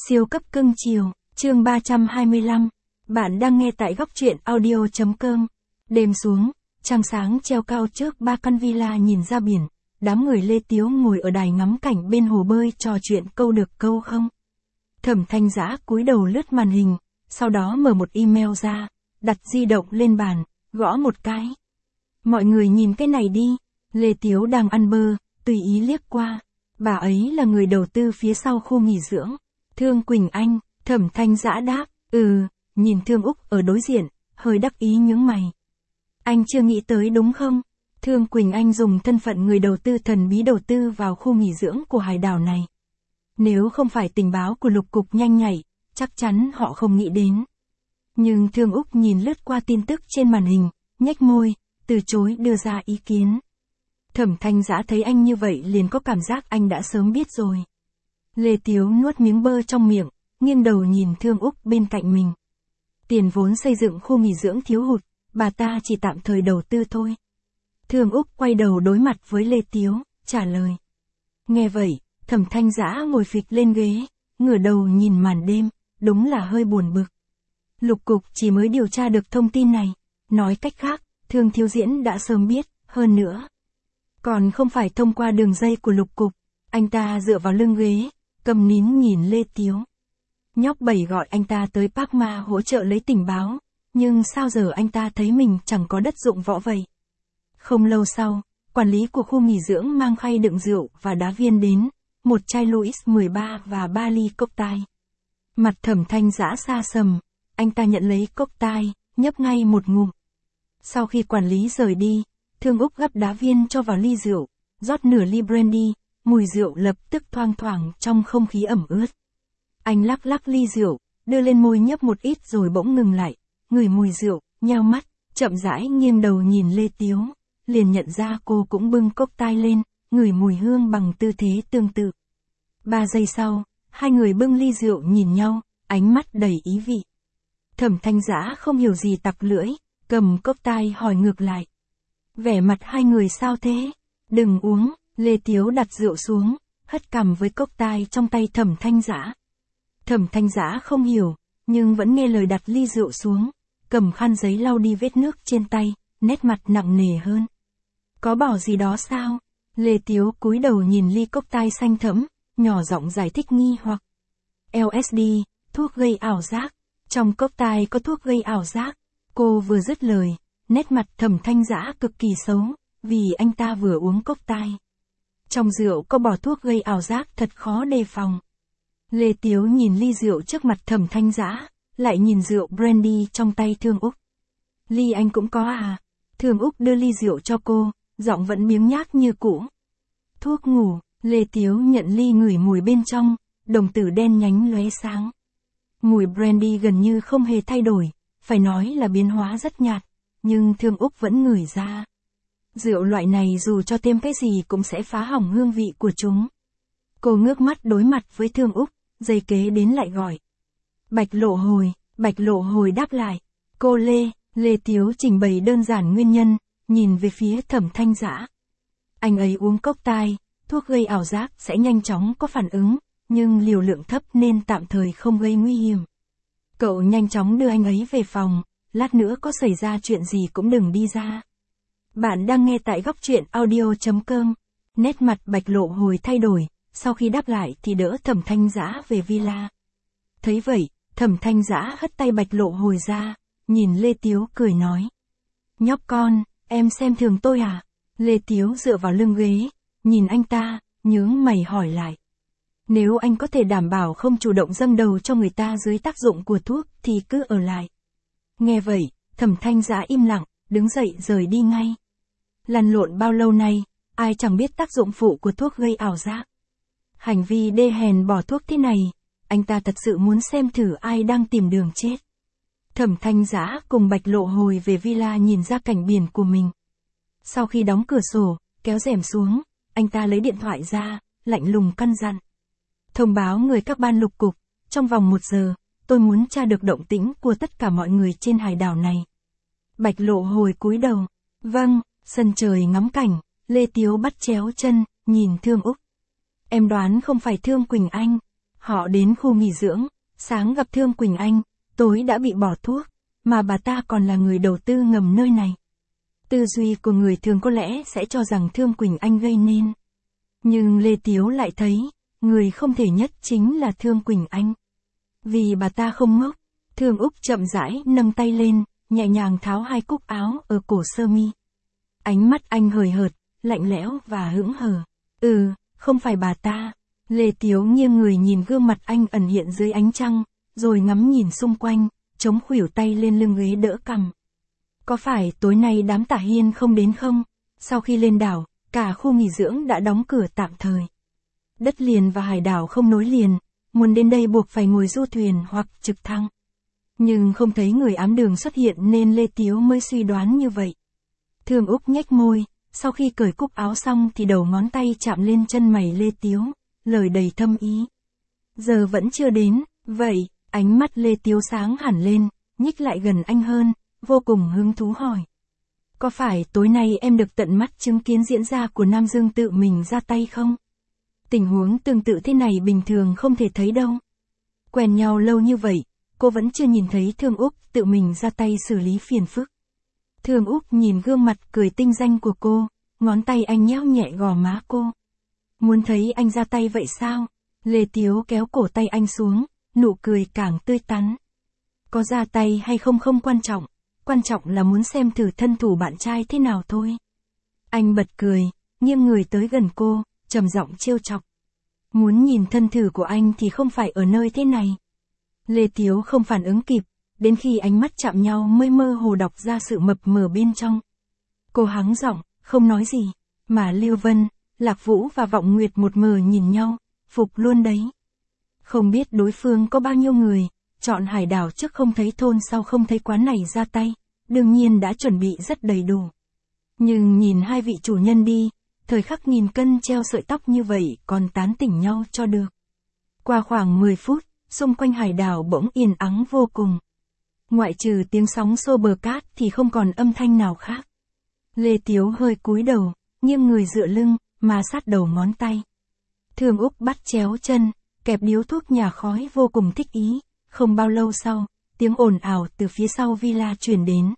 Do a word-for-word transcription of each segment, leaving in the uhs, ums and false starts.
Siêu cấp cưng chiều, chương ba trăm hai mươi lăm. Bạn đang nghe tại góc truyện audio.com. Đêm xuống, trăng sáng treo cao trước ba căn villa nhìn ra biển. Đám người Lê Tiếu ngồi ở đài ngắm cảnh bên hồ bơi trò chuyện câu được câu không. Thẩm Thanh Dã cúi đầu lướt màn hình, sau đó mở một email ra, đặt di động lên bàn, gõ một cái. Mọi người nhìn cái này đi, Lê Tiếu đang ăn bơ, tùy ý liếc qua. Bà ấy là người đầu tư phía sau khu nghỉ dưỡng. Thương Quỳnh Anh, Thẩm Thanh Dã đáp, ừ, nhìn Thương Úc ở đối diện, hơi đắc ý nhướng mày. Anh chưa nghĩ tới đúng không? Thương Quỳnh Anh dùng thân phận người đầu tư thần bí đầu tư vào khu nghỉ dưỡng của hải đảo này. Nếu không phải tình báo của lục cục nhanh nhạy, chắc chắn họ không nghĩ đến. Nhưng Thương Úc nhìn lướt qua tin tức trên màn hình, nhếch môi, từ chối đưa ra ý kiến. Thẩm Thanh Dã thấy anh như vậy liền có cảm giác anh đã sớm biết rồi. Lê Tiếu nuốt miếng bơ trong miệng, nghiêng đầu nhìn Thương Úc bên cạnh mình. Tiền vốn xây dựng khu nghỉ dưỡng thiếu hụt, bà ta chỉ tạm thời đầu tư thôi. Thương Úc quay đầu đối mặt với Lê Tiếu, trả lời. Nghe vậy, Thẩm Thanh Dã ngồi phịch lên ghế, ngửa đầu nhìn màn đêm, đúng là hơi buồn bực. Lục cục chỉ mới điều tra được thông tin này, nói cách khác, Thương Thiếu Diễn đã sớm biết, hơn nữa. Còn không phải thông qua đường dây của lục cục, anh ta dựa vào lưng ghế, cầm nín nhìn Lê Tiếu. Nhóc bảy gọi anh ta tới Park Ma hỗ trợ lấy tình báo, nhưng sao giờ anh ta thấy mình chẳng có đất dụng võ vậy. Không lâu sau, quản lý của khu nghỉ dưỡng mang khay đựng rượu và đá viên đến, một chai Louis mười ba và ba ly cocktail. Mặt Thẩm Thanh Dã xa sầm, anh ta nhận lấy cocktail, nhấp ngay một ngụm. Sau khi quản lý rời đi, Thương Úc gắp đá viên cho vào ly rượu, rót nửa ly brandy, mùi rượu lập tức thoang thoảng trong không khí ẩm ướt. Anh lắc lắc ly rượu, đưa lên môi nhấp một ít rồi bỗng ngừng lại, ngửi mùi rượu, nheo mắt, chậm rãi nghiêng đầu nhìn Lê Tiếu, liền nhận ra cô cũng bưng cocktail lên, ngửi mùi hương bằng tư thế tương tự. Ba giây sau, hai người bưng ly rượu nhìn nhau, ánh mắt đầy ý vị. Thẩm Thanh Dã không hiểu gì tặc lưỡi, cầm cocktail hỏi ngược lại. Vẻ mặt hai người sao thế? Đừng uống. Lê Tiếu đặt rượu xuống, hất cằm với cocktail trong tay Thẩm Thanh Dã. Thẩm Thanh Dã không hiểu, nhưng vẫn nghe lời đặt ly rượu xuống, cầm khăn giấy lau đi vết nước trên tay, nét mặt nặng nề hơn. Có bỏ gì đó sao? Lê Tiếu cúi đầu nhìn ly cocktail xanh thẫm, nhỏ giọng giải thích nghi hoặc. lờ ét đê, thuốc gây ảo giác. Trong cocktail có thuốc gây ảo giác. Cô vừa dứt lời, nét mặt Thẩm Thanh Dã cực kỳ xấu, vì anh ta vừa uống cocktail. Trong rượu có bỏ thuốc gây ảo giác thật khó đề phòng. Lê Tiếu nhìn ly rượu trước mặt Thẩm Thanh Dã, lại nhìn rượu brandy trong tay Thương Úc. Ly anh cũng có à? Thương Úc đưa ly rượu cho cô, giọng vẫn biếng nhác như cũ. Thuốc ngủ. Lê Tiếu nhận ly ngửi mùi bên trong, đồng tử đen nhánh lóe sáng. Mùi brandy gần như không hề thay đổi, phải nói là biến hóa rất nhạt, nhưng Thương Úc vẫn ngửi ra. Rượu loại này dù cho thêm cái gì cũng sẽ phá hỏng hương vị của chúng. Cô ngước mắt đối mặt với Thương Úc, giây kế đến lại gọi. Bạch Lộ Hồi. Bạch Lộ Hồi đáp lại. Cô Lê. Lê Tiếu trình bày đơn giản nguyên nhân, nhìn về phía Thẩm Thanh Dã. Anh ấy uống cocktail, thuốc gây ảo giác sẽ nhanh chóng có phản ứng, nhưng liều lượng thấp nên tạm thời không gây nguy hiểm. Cậu nhanh chóng đưa anh ấy về phòng, lát nữa có xảy ra chuyện gì cũng đừng đi ra. Bạn đang nghe tại góc truyện audio.com. Nét mặt Bạch Lộ Hồi thay đổi, sau khi đáp lại thì đỡ Thẩm Thanh Dã về villa. Thấy vậy, Thẩm Thanh Dã hất tay Bạch Lộ Hồi ra, nhìn Lê Tiếu cười nói. Nhóc con, em xem thường tôi à? Lê Tiếu dựa vào lưng ghế, nhìn anh ta, nhướng mày hỏi lại. Nếu anh có thể đảm bảo không chủ động dâng đầu cho người ta dưới tác dụng của thuốc thì cứ ở lại. Nghe vậy, Thẩm Thanh Dã im lặng, đứng dậy rời đi ngay. Lăn lộn bao lâu nay, ai chẳng biết tác dụng phụ của thuốc gây ảo giác. Hành vi đê hèn bỏ thuốc thế này, anh ta thật sự muốn xem thử ai đang tìm đường chết. Thẩm Thanh Dã cùng Bạch Lộ Hồi về villa nhìn ra cảnh biển của mình. Sau khi đóng cửa sổ, kéo rèm xuống, anh ta lấy điện thoại ra, lạnh lùng căn dặn. Thông báo người các ban lục cục, trong vòng một giờ, tôi muốn tra được động tĩnh của tất cả mọi người trên hải đảo này. Bạch Lộ Hồi cúi đầu. Vâng. Sân trời ngắm cảnh, Lê Tiếu bắt chéo chân, nhìn Thương Úc. Em đoán không phải Thương Quỳnh Anh. Họ đến khu nghỉ dưỡng, sáng gặp Thương Quỳnh Anh, tối đã bị bỏ thuốc, mà bà ta còn là người đầu tư ngầm nơi này. Tư duy của người thường có lẽ sẽ cho rằng Thương Quỳnh Anh gây nên. Nhưng Lê Tiếu lại thấy, người không thể nhất chính là Thương Quỳnh Anh. Vì bà ta không ngốc, Thương Úc chậm rãi nâng tay lên, nhẹ nhàng tháo hai cúc áo ở cổ sơ mi. Ánh mắt anh hời hợt, lạnh lẽo và hững hờ. Ừ, không phải bà ta. Lê Tiếu nghiêng người nhìn gương mặt anh ẩn hiện dưới ánh trăng, rồi ngắm nhìn xung quanh, chống khuỷu tay lên lưng ghế đỡ cằm. Có phải tối nay đám Tả Hiên không đến không? Sau khi lên đảo, cả khu nghỉ dưỡng đã đóng cửa tạm thời. Đất liền và hải đảo không nối liền, muốn đến đây buộc phải ngồi du thuyền hoặc trực thăng. Nhưng không thấy người ám đường xuất hiện nên Lê Tiếu mới suy đoán như vậy. Thương Úc nhếch môi, sau khi cởi cúc áo xong thì đầu ngón tay chạm lên chân mày Lê Tiếu, lời đầy thâm ý. Giờ vẫn chưa đến, vậy, ánh mắt Lê Tiếu sáng hẳn lên, nhích lại gần anh hơn, vô cùng hứng thú hỏi. Có phải tối nay em được tận mắt chứng kiến diễn ra của Nam Dương tự mình ra tay không? Tình huống tương tự thế này bình thường không thể thấy đâu. Quen nhau lâu như vậy, cô vẫn chưa nhìn thấy Thương Úc tự mình ra tay xử lý phiền phức. Thương Úc nhìn gương mặt cười tinh danh của cô, ngón tay anh nhéo nhẹ gò má cô. Muốn thấy anh ra tay vậy sao? Lê Tiếu kéo cổ tay anh xuống, nụ cười càng tươi tắn. Có ra tay hay không không quan trọng, quan trọng là muốn xem thử thân thủ bạn trai thế nào thôi. Anh bật cười, nghiêng người tới gần cô, trầm giọng trêu chọc. Muốn nhìn thân thử của anh thì không phải ở nơi thế này. Lê Tiếu không phản ứng kịp, đến khi ánh mắt chạm nhau mới mơ hồ đọc ra sự mập mờ bên trong. Cô hắng giọng, không nói gì, mà Lưu Vân, Lạc Vũ và Vọng Nguyệt một mờ nhìn nhau, phục luôn đấy. Không biết đối phương có bao nhiêu người, chọn hải đảo trước không thấy thôn sau không thấy quán này ra tay, đương nhiên đã chuẩn bị rất đầy đủ. Nhưng nhìn hai vị chủ nhân đi, thời khắc nghìn cân treo sợi tóc như vậy còn tán tỉnh nhau cho được. Qua khoảng mười phút, xung quanh hải đảo bỗng yên ắng vô cùng. Ngoại trừ tiếng sóng xô bờ cát thì không còn âm thanh nào khác. Lê Tiếu hơi cúi đầu, nghiêng người dựa lưng, mà sát đầu ngón tay. Thương Úc bắt chéo chân, kẹp điếu thuốc nhà khói vô cùng thích ý. Không bao lâu sau, tiếng ồn ào từ phía sau villa truyền đến.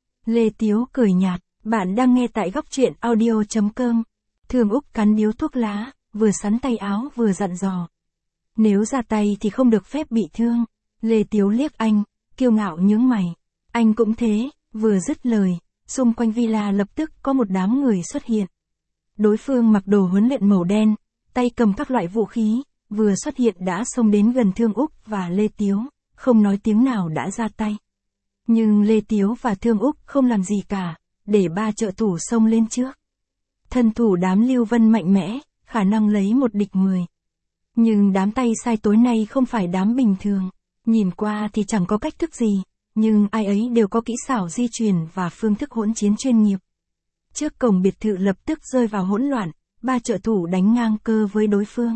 Lê Tiếu cười nhạt, bạn đang nghe tại góc truyện audio chấm com. Thương Úc cắn điếu thuốc lá, vừa sắn tay áo vừa dặn dò. Nếu ra tay thì không được phép bị thương. Lê Tiếu liếc anh, kiêu ngạo nhướng mày. Anh cũng thế, vừa dứt lời, xung quanh villa lập tức có một đám người xuất hiện. Đối phương mặc đồ huấn luyện màu đen, tay cầm các loại vũ khí, vừa xuất hiện đã xông đến gần Thương Úc và Lê Tiếu, không nói tiếng nào đã ra tay. Nhưng Lê Tiếu và Thương Úc không làm gì cả, để ba trợ thủ xông lên trước. Thân thủ đám Lưu Vân mạnh mẽ, khả năng lấy một địch mười. Nhưng đám tay sai tối nay không phải đám bình thường, nhìn qua thì chẳng có cách thức gì, nhưng ai ấy đều có kỹ xảo di chuyển và phương thức hỗn chiến chuyên nghiệp. Trước cổng biệt thự lập tức rơi vào hỗn loạn, ba trợ thủ đánh ngang cơ với đối phương.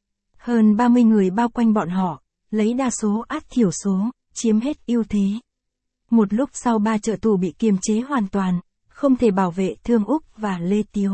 Hơn ba mươi người bao quanh bọn họ, lấy đa số át thiểu số, chiếm hết ưu thế. Một lúc sau ba trợ thủ bị kiềm chế hoàn toàn, không thể bảo vệ Thương Úc và Lê Tiếu.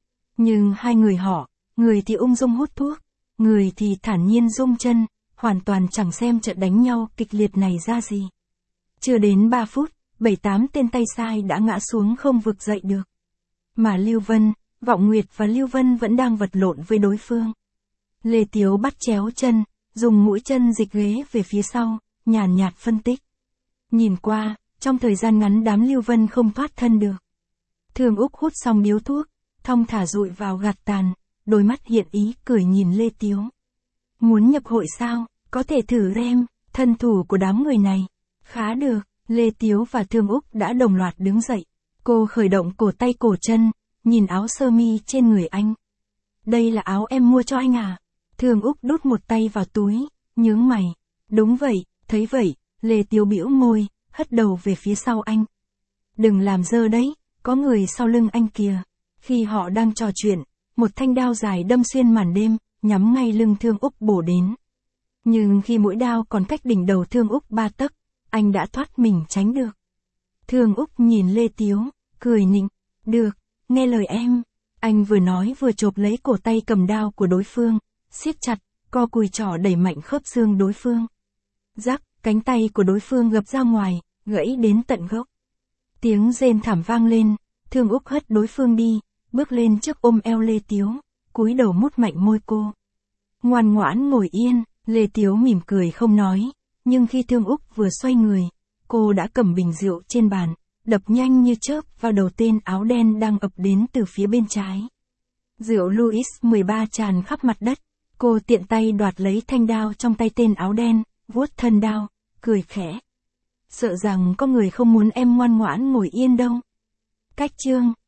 Nhưng hai người họ, người thì ung dung hút thuốc, người thì thản nhiên rung chân, hoàn toàn chẳng xem trận đánh nhau kịch liệt này ra gì. Chưa đến ba phút, bảy tám tên tay sai đã ngã xuống không vực dậy được. Mà Lưu Vân, Vọng Nguyệt và Lưu Vân vẫn đang vật lộn với đối phương. Lê Tiếu bắt chéo chân, dùng mũi chân dịch ghế về phía sau, nhàn nhạt phân tích. Nhìn qua, trong thời gian ngắn đám Lưu Vân không thoát thân được. Thương Úc hút xong điếu thuốc, thong thả dụi vào gạt tàn, đôi mắt hiện ý cười nhìn Lê Tiếu. Muốn nhập hội sao, có thể thử xem, thân thủ của đám người này. Khá được, Lê Tiếu và Thương Úc đã đồng loạt đứng dậy. Cô khởi động cổ tay cổ chân, nhìn áo sơ mi trên người anh. Đây là áo em mua cho anh à? Thương Úc đút một tay vào túi, nhướng mày. Đúng vậy, thấy vậy, Lê Tiếu bĩu môi, hất đầu về phía sau anh. Đừng làm dơ đấy, có người sau lưng anh kìa. Khi họ đang trò chuyện, một thanh đao dài đâm xuyên màn đêm, nhắm ngay lưng Thương Úc bổ đến. Nhưng khi mũi đao còn cách đỉnh đầu Thương Úc ba tấc, anh đã thoát mình tránh được. Thương Úc nhìn Lê Tiếu, cười nịnh. Được, nghe lời em. Anh vừa nói vừa chộp lấy cổ tay cầm đao của đối phương, siết chặt, co cùi trỏ đẩy mạnh khớp xương đối phương. Rắc, cánh tay của đối phương gập ra ngoài, gãy đến tận gốc. Tiếng rên thảm vang lên, Thương Úc hất đối phương đi, bước lên trước ôm eo Lê Tiếu, cúi đầu mút mạnh môi cô. Ngoan ngoãn ngồi yên, Lê Tiếu mỉm cười không nói, nhưng khi Thương Úc vừa xoay người, cô đã cầm bình rượu trên bàn, đập nhanh như chớp vào đầu tên áo đen đang ập đến từ phía bên trái. Rượu Louis mười ba tràn khắp mặt đất, cô tiện tay đoạt lấy thanh đao trong tay tên áo đen, vuốt thân đao, cười khẽ. Sợ rằng có người không muốn em ngoan ngoãn ngồi yên đâu. Cách chương